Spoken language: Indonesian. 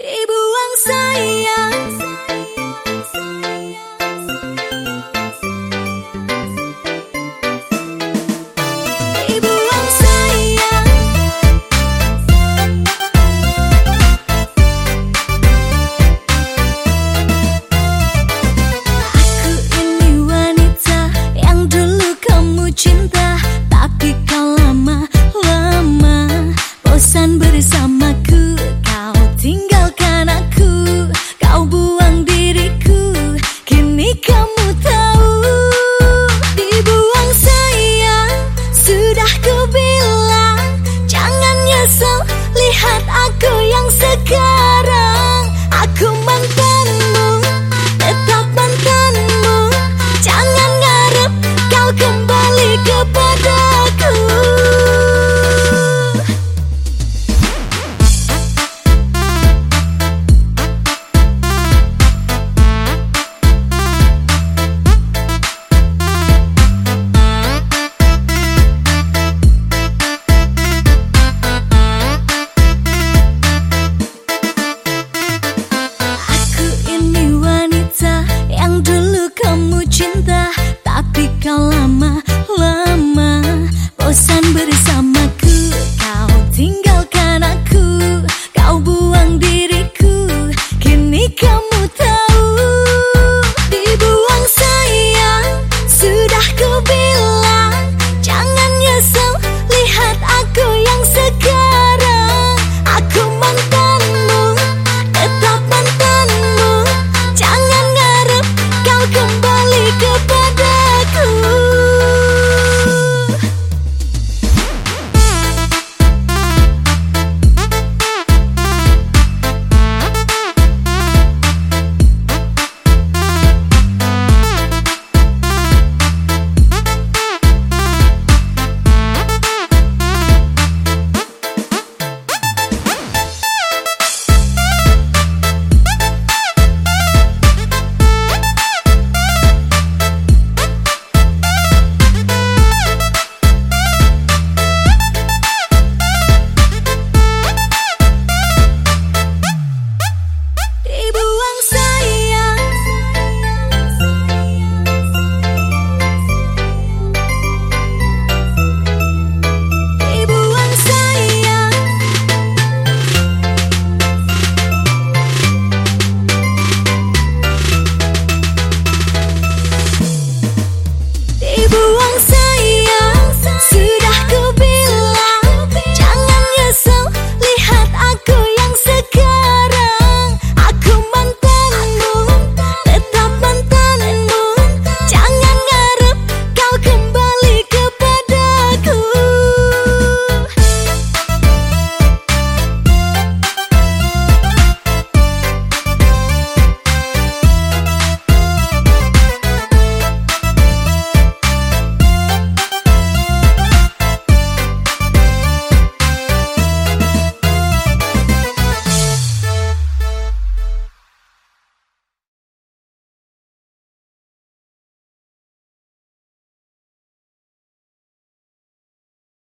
Dibuang sayang, dibuang sayang. Aku ini wanita yang dulu kamu cinta, tapi kau lama-lama bosan bersamaku. Kau tinggalkan aku, kau buang diriku, kini kamu tahu. Dibuang sayang, sudah ku bilang, jangan nyesel, lihat aku yang sekarang. Aku mantanmu, tetap mantanmu, jangan ngarep kau kembali kepada